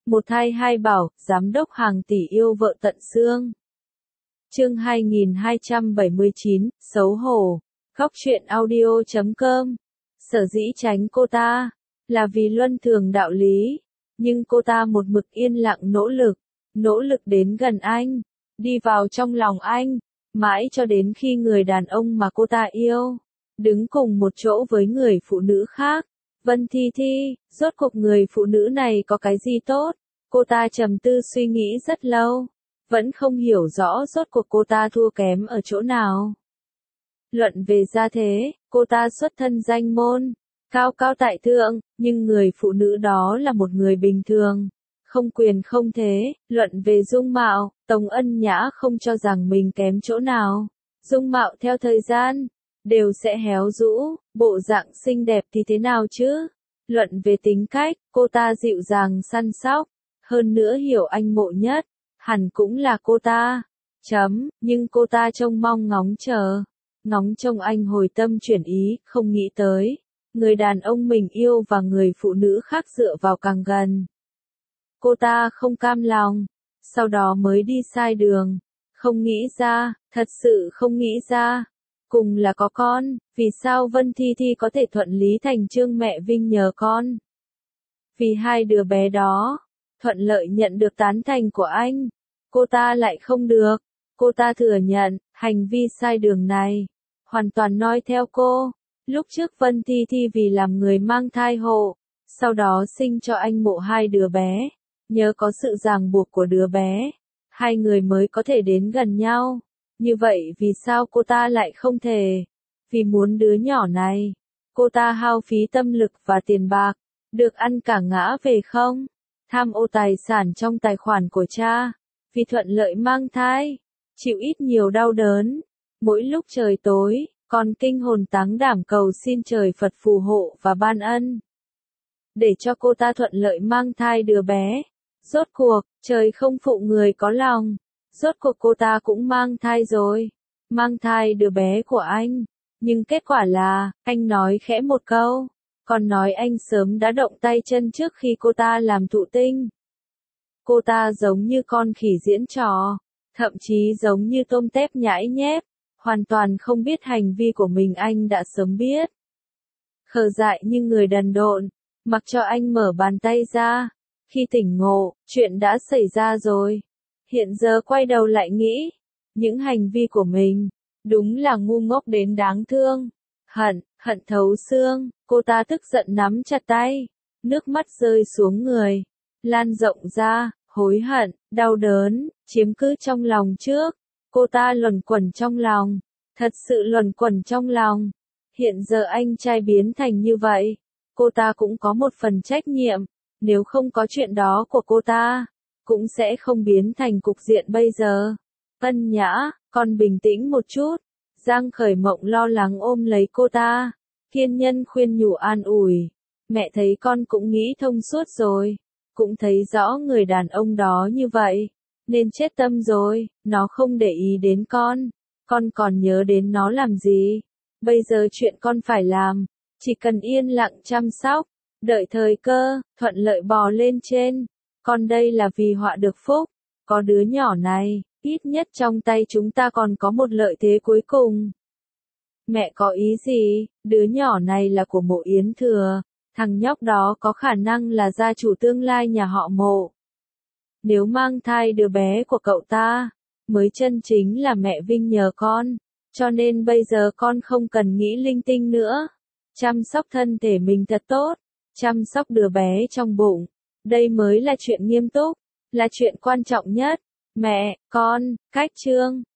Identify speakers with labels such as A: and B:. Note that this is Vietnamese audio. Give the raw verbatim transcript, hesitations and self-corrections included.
A: Một thai hai bảo, giám đốc hàng tỷ yêu vợ tận xương. Chương hai nghìn hai trăm bảy mươi chín, xấu hổ. Góc truyện audio chấm com. Sở dĩ tránh cô ta, là vì luân thường đạo lý. Nhưng cô ta một mực yên lặng nỗ lực, nỗ lực đến gần anh, đi vào trong lòng anh, mãi cho đến khi người đàn ông mà cô ta yêu, đứng cùng một chỗ với người phụ nữ khác. Vân Thi Thi, rốt cuộc người phụ nữ này có cái gì tốt? Cô ta trầm tư suy nghĩ rất lâu, vẫn không hiểu rõ rốt cuộc cô ta thua kém ở chỗ nào. Luận về gia thế, cô ta xuất thân danh môn, cao cao tại thượng, nhưng người phụ nữ đó là một người bình thường, không quyền không thế. Luận về dung mạo, Tống Ân Nhã không cho rằng mình kém chỗ nào. Dung mạo theo thời gian đều sẽ héo rũ, bộ dạng xinh đẹp thì thế nào chứ? Luận về tính cách, cô ta dịu dàng săn sóc, hơn nữa hiểu anh Mộ Nhất, hẳn cũng là cô ta. Chấm, nhưng cô ta trông mong ngóng chờ, ngóng trông anh hồi tâm chuyển ý, không nghĩ tới người đàn ông mình yêu và người phụ nữ khác dựa vào càng gần. Cô ta không cam lòng, sau đó mới đi sai đường, không nghĩ ra, thật sự không nghĩ ra. Cùng là có con, vì sao Vân Thi Thi có thể thuận lý thành chương mẹ Vinh nhờ con? Vì hai đứa bé đó, thuận lợi nhận được tán thành của anh, cô ta lại không được. Cô ta thừa nhận, hành vi sai đường này, hoàn toàn noi theo cô. Lúc trước Vân Thi Thi vì làm người mang thai hộ, sau đó sinh cho anh Mộ hai đứa bé, nhớ có sự ràng buộc của đứa bé, hai người mới có thể đến gần nhau. Như vậy vì sao cô ta lại không thể? Vì muốn đứa nhỏ này, cô ta hao phí tâm lực và tiền bạc, được ăn cả ngã về không? Tham ô tài sản trong tài khoản của cha, vì thuận lợi mang thai, chịu ít nhiều đau đớn. Mỗi lúc trời tối, còn kinh hồn táng đảm cầu xin trời Phật phù hộ và ban ân, để cho cô ta thuận lợi mang thai đứa bé. Rốt cuộc, trời không phụ người có lòng. Rốt cuộc cô ta cũng mang thai rồi, mang thai đứa bé của anh. Nhưng kết quả là, anh nói khẽ một câu, còn nói anh sớm đã động tay chân trước khi cô ta làm thụ tinh. Cô ta giống như con khỉ diễn trò, thậm chí giống như tôm tép nhãi nhép, hoàn toàn không biết hành vi của mình anh đã sớm biết. Khờ dại như người đần độn, mặc cho anh mở bàn tay ra. Khi tỉnh ngộ, chuyện đã xảy ra rồi. Hiện giờ quay đầu lại nghĩ, những hành vi của mình, đúng là ngu ngốc đến đáng thương. Hận, hận thấu xương, cô ta tức giận nắm chặt tay, nước mắt rơi xuống người, lan rộng ra, hối hận, đau đớn, chiếm cứ trong lòng trước. Cô ta luẩn quẩn trong lòng, thật sự luẩn quẩn trong lòng. Hiện giờ anh trai biến thành như vậy, cô ta cũng có một phần trách nhiệm, nếu không có chuyện đó của cô ta, cũng sẽ không biến thành cục diện bây giờ. Ân Nhã, con bình tĩnh một chút. Giang Khởi Mộng lo lắng ôm lấy cô ta, kiên nhân khuyên nhủ an ủi. Mẹ thấy con cũng nghĩ thông suốt rồi, cũng thấy rõ người đàn ông đó như vậy, nên chết tâm rồi, nó không để ý đến con, con còn nhớ đến nó làm gì? Bây giờ chuyện con phải làm, chỉ cần yên lặng chăm sóc, đợi thời cơ, thuận lợi bò lên trên. Con đây là vì họa được phúc, có đứa nhỏ này, ít nhất trong tay chúng ta còn có một lợi thế cuối cùng. Mẹ có ý gì? Đứa nhỏ này là của Mộ Yến Thừa, thằng nhóc đó có khả năng là gia chủ tương lai nhà họ Mộ. Nếu mang thai đứa bé của cậu ta, mới chân chính là mẹ Vinh nhờ con, cho nên bây giờ con không cần nghĩ linh tinh nữa. Chăm sóc thân thể mình thật tốt, chăm sóc đứa bé trong bụng. Đây mới là chuyện nghiêm túc, là chuyện quan trọng nhất. Mẹ, con, cách chương.